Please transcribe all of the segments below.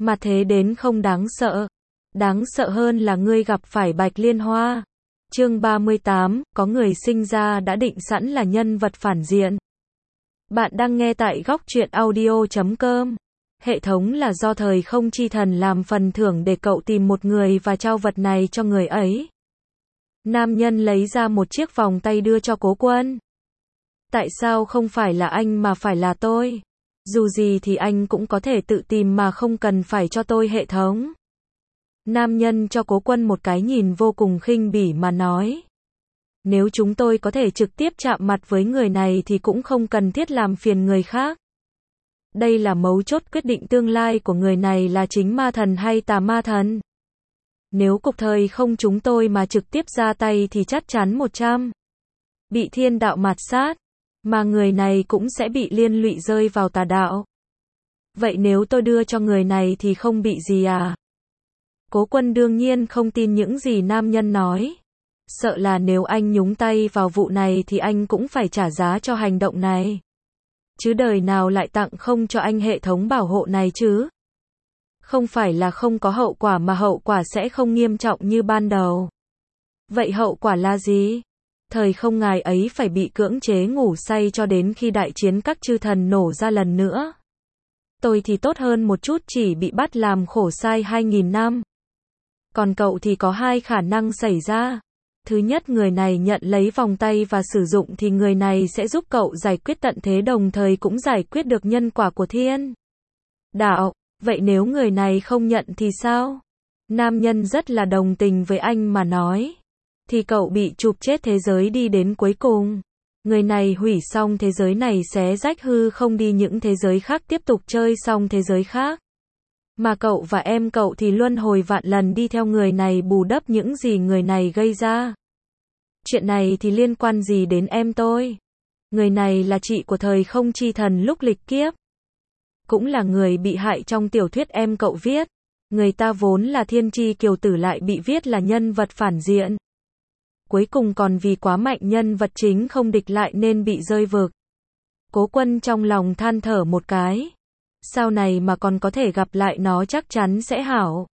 Mà thế đến không đáng sợ. Đáng sợ hơn là ngươi gặp phải Bạch Liên Hoa. Chương 38, có người sinh ra đã định sẵn là nhân vật phản diện. Bạn đang nghe tại góc truyện audio.com. Hệ thống là do thời không chi thần làm phần thưởng để cậu tìm một người và trao vật này cho người ấy. Nam nhân lấy ra một chiếc vòng tay đưa cho Cố Quân. Tại sao không phải là anh mà phải là tôi? Dù gì thì anh cũng có thể tự tìm mà không cần phải cho tôi hệ thống. Nam nhân cho Cố Quân một cái nhìn vô cùng khinh bỉ mà nói. Nếu chúng tôi có thể trực tiếp chạm mặt với người này thì cũng không cần thiết làm phiền người khác. Đây là mấu chốt quyết định tương lai của người này là chính ma thần hay tà ma thần. Nếu cục thời không chúng tôi mà trực tiếp ra tay thì chắc chắn 100. Bị thiên đạo mạt sát. Mà người này cũng sẽ bị liên lụy rơi vào tà đạo. Vậy nếu tôi đưa cho người này thì không bị gì à? Cố Quân đương nhiên không tin những gì nam nhân nói. Sợ là nếu anh nhúng tay vào vụ này thì anh cũng phải trả giá cho hành động này. Chứ đời nào lại tặng không cho anh hệ thống bảo hộ này chứ? Không phải là không có hậu quả mà hậu quả sẽ không nghiêm trọng như ban đầu. Vậy hậu quả là gì? Thời không ngài ấy phải bị cưỡng chế ngủ say cho đến khi đại chiến các chư thần nổ ra lần nữa. Tôi thì tốt hơn một chút, chỉ bị bắt làm khổ sai 2000 năm. Còn cậu thì có hai khả năng xảy ra. Thứ nhất, người này nhận lấy vòng tay và sử dụng thì người này sẽ giúp cậu giải quyết tận thế, đồng thời cũng giải quyết được nhân quả của thiên đạo. Vậy nếu người này không nhận thì sao? Nam nhân rất là đồng tình với anh mà nói. Thì cậu bị chụp chết thế giới đi đến cuối cùng. Người này hủy xong thế giới này xé rách hư không đi những thế giới khác tiếp tục chơi xong thế giới khác. Mà cậu và em cậu thì luân hồi vạn lần đi theo người này bù đắp những gì người này gây ra. Chuyện này thì liên quan gì đến em tôi? Người này là chị của thời không chi thần lúc lịch kiếp. Cũng là người bị hại trong tiểu thuyết em cậu viết. Người ta vốn là thiên tri kiều tử lại bị viết là nhân vật phản diện. Cuối cùng còn vì quá mạnh nhân vật chính không địch lại nên bị rơi vực. Cố Quân trong lòng than thở một cái. Sau này mà còn có thể gặp lại nó chắc chắn sẽ hảo.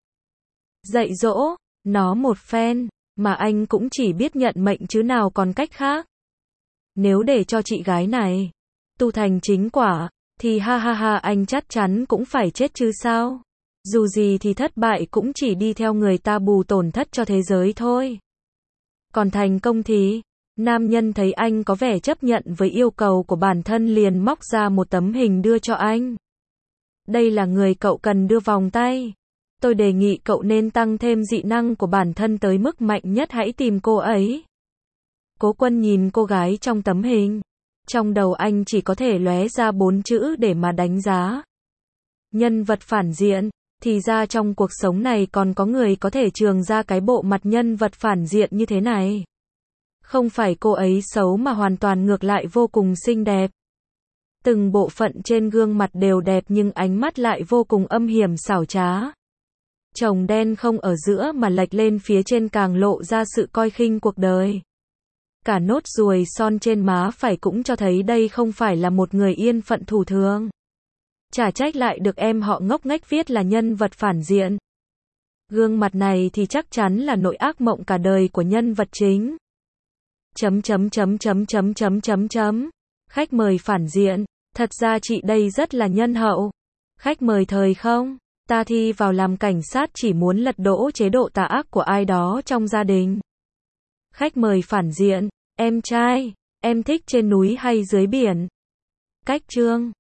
Dạy dỗ nó một phen, mà anh cũng chỉ biết nhận mệnh chứ nào còn cách khác. Nếu để cho chị gái này tu thành chính quả, thì ha ha ha anh chắc chắn cũng phải chết chứ sao. Dù gì thì thất bại cũng chỉ đi theo người ta bù tổn thất cho thế giới thôi. Còn thành công thì, nam nhân thấy anh có vẻ chấp nhận với yêu cầu của bản thân liền móc ra một tấm hình đưa cho anh. Đây là người cậu cần đưa vòng tay. Tôi đề nghị cậu nên tăng thêm dị năng của bản thân tới mức mạnh nhất, hãy tìm cô ấy. Cố Quân nhìn cô gái trong tấm hình. Trong đầu anh chỉ có thể lóe ra 4 chữ để mà đánh giá. Nhân vật phản diện. Thì ra trong cuộc sống này còn có người có thể trường ra cái bộ mặt nhân vật phản diện như thế này. Không phải cô ấy xấu mà hoàn toàn ngược lại vô cùng xinh đẹp. Từng bộ phận trên gương mặt đều đẹp nhưng ánh mắt lại vô cùng âm hiểm xảo trá. Tròng đen không ở giữa mà lệch lên phía trên càng lộ ra sự coi khinh cuộc đời. Cả nốt ruồi son trên má phải cũng cho thấy đây không phải là một người yên phận thủ thường. Chả trách lại được em họ ngốc nghếch viết là nhân vật phản diện. Gương mặt này thì chắc chắn là nỗi ác mộng cả đời của nhân vật chính. Khách mời phản diện, thật ra chị đây rất là nhân hậu. Khách mời thời không, ta thi vào làm cảnh sát chỉ muốn lật đổ chế độ tà ác của ai đó trong gia đình. Khách mời phản diện, em trai, em thích trên núi hay dưới biển? Cách chương